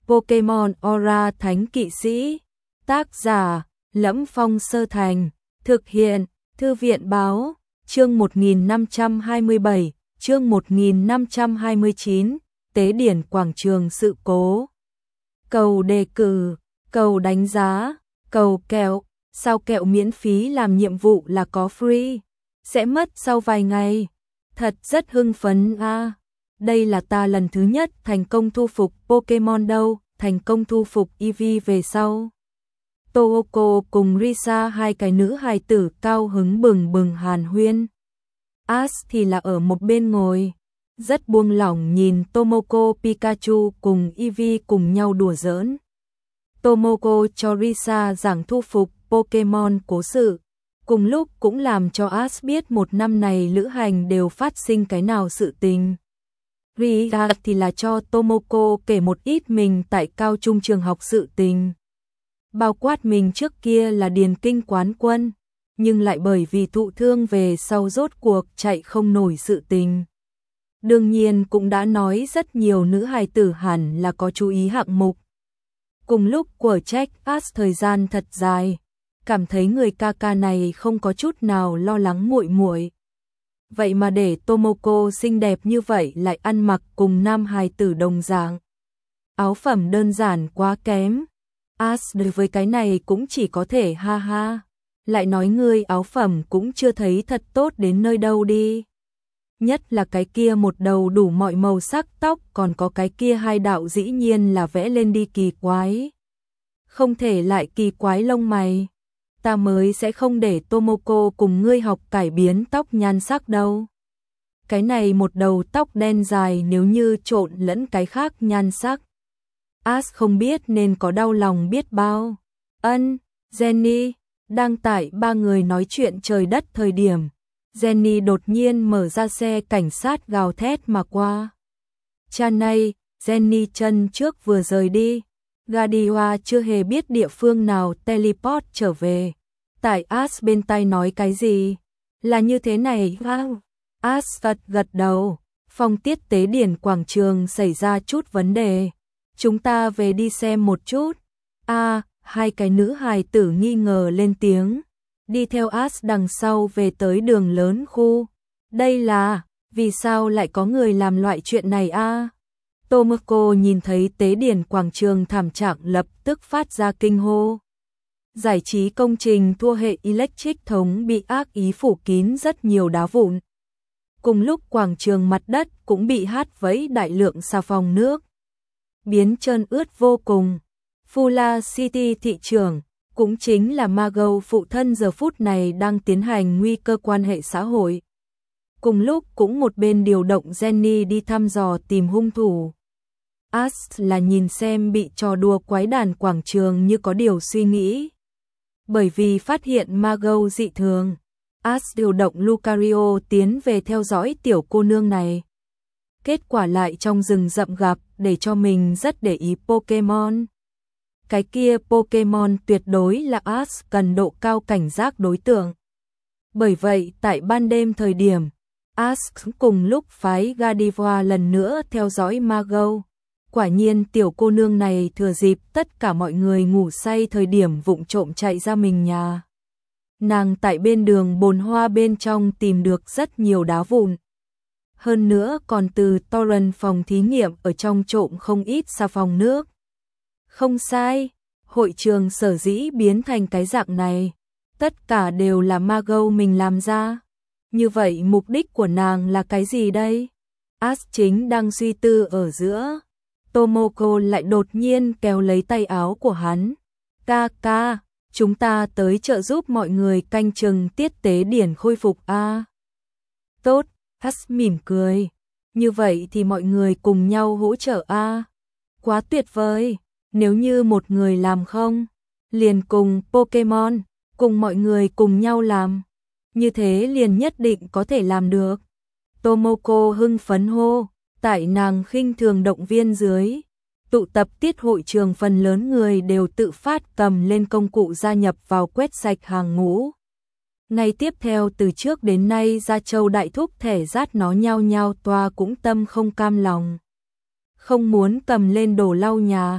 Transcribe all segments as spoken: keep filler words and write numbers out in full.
Pokemon Aura Thánh Kỵ Sĩ. Tác giả: Lẫm Phong Sơ Thành. Thực hiện: Thư viện báo. Chương một nghìn năm trăm hai mươi bảy, chương một nghìn năm trăm hai mươi chín, Tế điển quảng trường sự cố. Cầu đề cử, cầu đánh giá, cầu kẹo, sao kẹo miễn phí làm nhiệm vụ là có free, sẽ mất sau vài ngày. Thật rất hưng phấn a. À. Đây là ta lần thứ nhất thành công thu phục Pokemon đâu, thành công thu phục Eevee về sau. Tohoko cùng Risa, hai cái nữ hài tử cao hứng bừng bừng hàn huyên. Ash thì là ở một bên ngồi, rất buông lỏng nhìn Tomoko, Pikachu cùng Eevee cùng nhau đùa giỡn. Tomoko cho Risa giảng thu phục Pokemon cố sự, cùng lúc cũng làm cho Ash biết một năm này lữ hành đều phát sinh cái nào sự tình. Risa thì là cho Tomoko kể một ít mình tại cao trung trường học sự tình. Bao quát mình trước kia là điền kinh quán quân, nhưng lại bởi vì thụ thương về sau rốt cuộc chạy không nổi sự tình. Đương nhiên cũng đã nói rất nhiều nữ hài tử hẳn là có chú ý hạng mục. Cùng lúc của trách Ash thời gian thật dài, cảm thấy người ca ca này không có chút nào lo lắng muội muội. Vậy mà để Tomoko xinh đẹp như vậy lại ăn mặc cùng nam hài tử đồng dạng. Áo phẩm đơn giản quá kém. Ash đối với cái này cũng chỉ có thể ha ha. Lại nói ngươi áo phẩm cũng chưa thấy thật tốt đến nơi đâu đi. Nhất là cái kia một đầu đủ mọi màu sắc tóc, còn có cái kia hai đạo dĩ nhiên là vẽ lên đi kỳ quái. Không thể lại kỳ quái lông mày. Ta mới sẽ không để Tomoko cùng ngươi học cải biến tóc nhan sắc đâu. Cái này một đầu tóc đen dài nếu như trộn lẫn cái khác nhan sắc. Ash không biết nên có đau lòng biết bao. Ân, Jenny, đang tại ba người nói chuyện trời đất thời điểm, Jenny đột nhiên mở ra xe cảnh sát gào thét mà qua. Cha này, Jenny chân trước vừa rời đi. Gadiwa chưa hề biết địa phương nào teleport trở về. Tại Ash bên tai nói cái gì? Là như thế này, wow. Ash gật gật đầu. Phong tiết tế điển quảng trường xảy ra chút vấn đề. Chúng ta về đi xem một chút. A, à, hai cái nữ hài tử nghi ngờ lên tiếng. Đi theo Ash đằng sau về tới đường lớn khu. Đây là, vì sao lại có người làm loại chuyện này a? À? Tomoko nhìn thấy tế điển quảng trường thảm trạng lập tức phát ra kinh hô. Giải trí công trình thua hệ electric thống bị ác ý phủ kín rất nhiều đá vụn. Cùng lúc quảng trường mặt đất cũng bị hát vẫy đại lượng xà phòng nước. Biến trơn ướt vô cùng. Fula City thị trưởng, cũng chính là Mago phụ thân giờ phút này đang tiến hành nguy cơ quan hệ xã hội. Cùng lúc cũng một bên điều động Jenny đi thăm dò tìm hung thủ. Ash là nhìn xem bị trò đùa quái đàn quảng trường như có điều suy nghĩ. Bởi vì phát hiện Mago dị thường, Ash điều động Lucario tiến về theo dõi tiểu cô nương này. Kết quả lại trong rừng rậm gặp để cho mình rất để ý Pokemon. Cái kia Pokemon tuyệt đối là Ash cần độ cao cảnh giác đối tượng. Bởi vậy tại ban đêm thời điểm, Ash cùng lúc phái Gadiva lần nữa theo dõi Mago. Quả nhiên tiểu cô nương này thừa dịp tất cả mọi người ngủ say thời điểm vụng trộm chạy ra mình nhà. Nàng tại bên đường bồn hoa bên trong tìm được rất nhiều đá vụn. Hơn nữa còn từ torrent phòng thí nghiệm ở trong trộm không ít xà phòng nước. Không sai, hội trường sở dĩ biến thành cái dạng này, tất cả đều là Mago mình làm ra. Như vậy mục đích của nàng là cái gì đây? Ash chính đang suy tư ở giữa. Tomoko lại đột nhiên kéo lấy tay áo của hắn. Ca ca, chúng ta tới trợ giúp mọi người canh chừng tiết tế điển khôi phục a. À? Tốt, Ash mỉm cười. Như vậy thì mọi người cùng nhau hỗ trợ a. À? Quá tuyệt vời, nếu như một người làm không, liền cùng Pokemon, cùng mọi người cùng nhau làm. Như thế liền nhất định có thể làm được. Tomoko hưng phấn hô. Tại nàng khinh thường động viên dưới, tụ tập tiết hội trường phần lớn người đều tự phát cầm lên công cụ gia nhập vào quét sạch hàng ngũ. Ngày tiếp theo từ trước đến nay Gia Châu đại thúc thẻ rát nó nhao nhao toa cũng tâm không cam lòng. Không muốn cầm lên đồ lau nhà,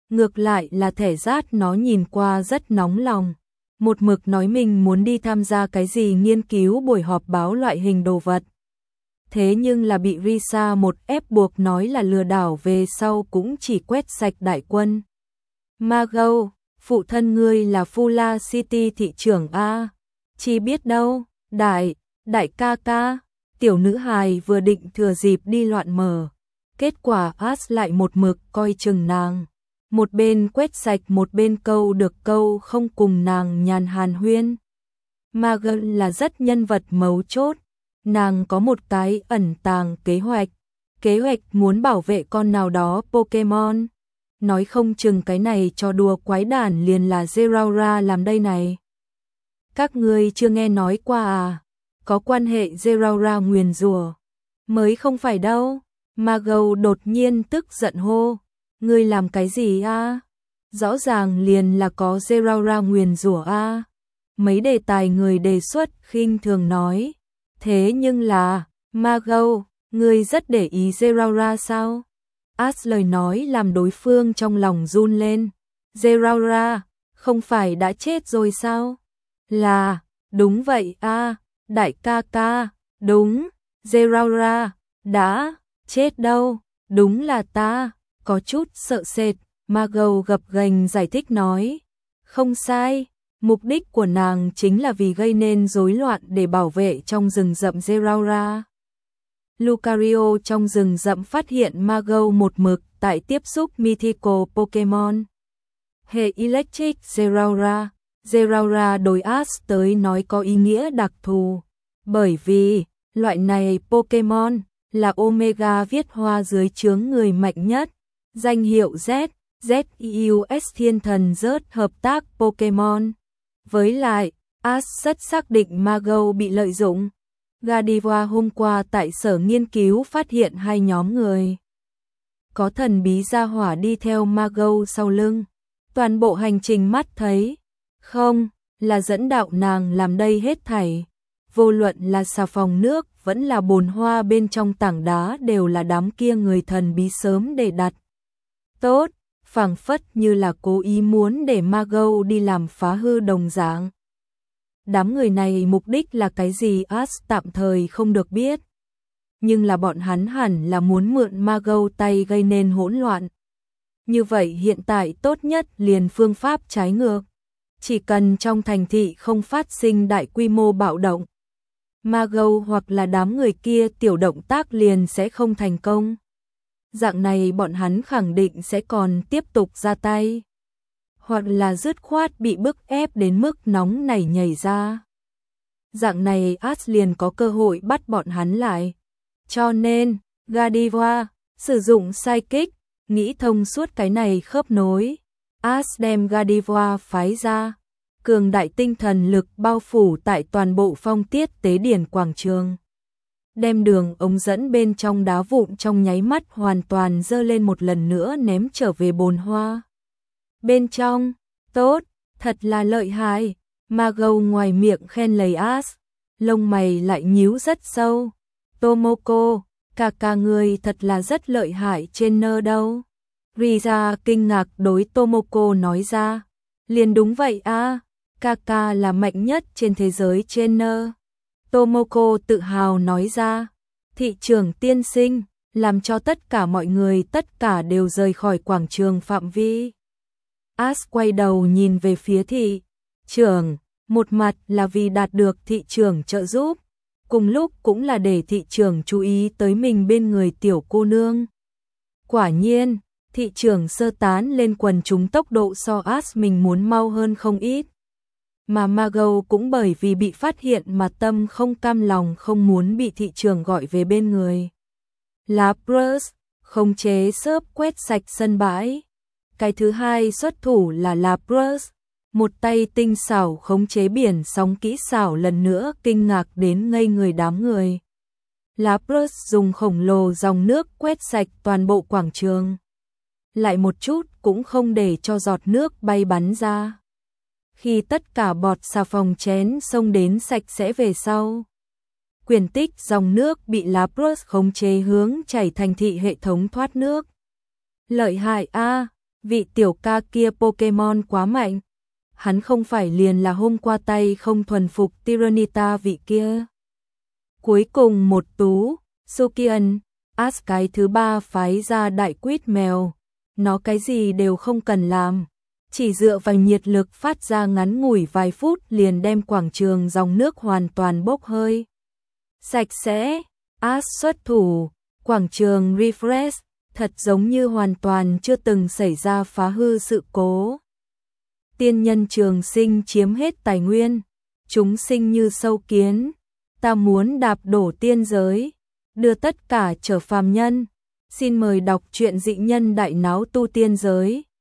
ngược lại là thẻ rát nó nhìn qua rất nóng lòng. Một mực nói mình muốn đi tham gia cái gì nghiên cứu buổi họp báo loại hình đồ vật. Thế nhưng là bị Risa một ép buộc nói là lừa đảo về sau cũng chỉ quét sạch đại quân. Margot, phụ thân ngươi là Fula City thị trưởng A. Chỉ biết đâu, đại, đại ca ca, tiểu nữ hài vừa định thừa dịp đi loạn mờ. Kết quả As lại một mực coi chừng nàng. Một bên quét sạch một bên câu được câu không cùng nàng nhàn hàn huyên. Margot là rất nhân vật mấu chốt. Nàng có một cái ẩn tàng kế hoạch. Kế hoạch muốn bảo vệ con nào đó Pokemon. Nói không chừng cái này cho đùa quái đản liền là Zeraora làm đây này. Các ngươi chưa nghe nói qua à? Có quan hệ Zeraora nguyền rủa. Mới không phải đâu. Margot đột nhiên tức giận hô. Ngươi làm cái gì a? Rõ ràng liền là có Zeraora nguyền rủa a. Mấy đề tài người đề xuất khinh thường nói. Thế nhưng là, Margot, ngươi rất để ý Zeraora sao? As lời nói làm đối phương trong lòng run lên. Zeraora, không phải đã chết rồi sao? Là, đúng vậy a, đại ca ca, đúng, Zeraora, đã, chết đâu, đúng là ta, có chút sợ sệt, Margot gập ghềnh giải thích nói. Không sai, mục đích của nàng chính là vì gây nên rối loạn để bảo vệ trong rừng rậm Zeraora. Lucario trong rừng rậm phát hiện Margot một mực tại tiếp xúc mythical Pokemon. Hệ Electric Zeraora, Zeraora đối As tới nói có ý nghĩa đặc thù, bởi vì loại này Pokemon là Omega viết hoa dưới trướng người mạnh nhất, danh hiệu Z, Z E U S thiên thần rớt hợp tác Pokemon. Với lại, As rất xác định Margot bị lợi dụng. Gardevoir hôm qua tại sở nghiên cứu phát hiện hai nhóm người. Có thần bí gia hỏa đi theo Margot sau lưng. Toàn bộ hành trình mắt thấy. Không, là dẫn đạo nàng làm đây hết thảy. Vô luận là xà phòng nước, vẫn là bồn hoa bên trong tảng đá đều là đám kia người thần bí sớm để đặt. Tốt, phảng phất như là cố ý muốn để Margot đi làm phá hư đồng dạng. Đám người này mục đích là cái gì As tạm thời không được biết. Nhưng là bọn hắn hẳn là muốn mượn Margot tay gây nên hỗn loạn. Như vậy hiện tại tốt nhất liền phương pháp trái ngược. Chỉ cần trong thành thị không phát sinh đại quy mô bạo động, Margot hoặc là đám người kia tiểu động tác liền sẽ không thành công. Dạng này bọn hắn khẳng định sẽ còn tiếp tục ra tay. Hoặc là dứt khoát bị bức ép đến mức nóng nảy nhảy ra. Dạng này As liền có cơ hội bắt bọn hắn lại. Cho nên, Gardevoir sử dụng Psychic, nghĩ thông suốt cái này khớp nối. As đem Gardevoir phái ra. Cường đại tinh thần lực bao phủ tại toàn bộ phong tiết tế điển quảng trường. Đem đường ống dẫn bên trong đá vụn trong nháy mắt hoàn toàn dơ lên một lần nữa ném trở về bồn hoa. Bên trong, tốt, thật là lợi hại. Margot ngoài miệng khen lời As, lông mày lại nhíu rất sâu. Tomoko, cả cả người thật là rất lợi hại trên nơ đâu. Risa kinh ngạc đối Tomoko nói ra. Liền đúng vậy a, Kaka là mạnh nhất trên thế giới trên nơ. Tomoko tự hào nói ra. Thị trưởng tiên sinh, làm cho tất cả mọi người tất cả đều rời khỏi quảng trường phạm vi. As quay đầu nhìn về phía thị trưởng, một mặt là vì đạt được thị trưởng trợ giúp, cùng lúc cũng là để thị trưởng chú ý tới mình bên người tiểu cô nương. Quả nhiên, thị trưởng sơ tán lên quần chúng tốc độ so As mình muốn mau hơn không ít. Mà Margot cũng bởi vì bị phát hiện mà tâm không cam lòng không muốn bị thị trưởng gọi về bên người. Lapras, khống chế xớp quét sạch sân bãi. Cái thứ hai xuất thủ là Lapras, một tay tinh xảo khống chế biển sóng kỹ xảo lần nữa kinh ngạc đến ngây người đám người. Lapras dùng khổng lồ dòng nước quét sạch toàn bộ quảng trường. Lại một chút cũng không để cho giọt nước bay bắn ra. Khi tất cả bọt xà phòng chén xông đến sạch sẽ về sau, quyển tích dòng nước bị Lapras khống chế hướng chảy thành thị hệ thống thoát nước. Lợi hại a, vị tiểu ca kia Pokemon quá mạnh. Hắn không phải liền là hôm qua tay không thuần phục Tyranitar vị kia. Cuối cùng một tú, Sukian, As cái thứ ba phái ra đại quýt mèo. Nó cái gì đều không cần làm. Chỉ dựa vào nhiệt lực phát ra ngắn ngủi vài phút liền đem quảng trường dòng nước hoàn toàn bốc hơi. Sạch sẽ, As xuất thủ, quảng trường refresh, thật giống như hoàn toàn chưa từng xảy ra phá hư sự cố. Tiên nhân trường sinh chiếm hết tài nguyên, chúng sinh như sâu kiến, ta muốn đạp đổ tiên giới, đưa tất cả trở phàm nhân. Xin mời đọc truyện Dị Nhân Đại Náo Tu Tiên Giới.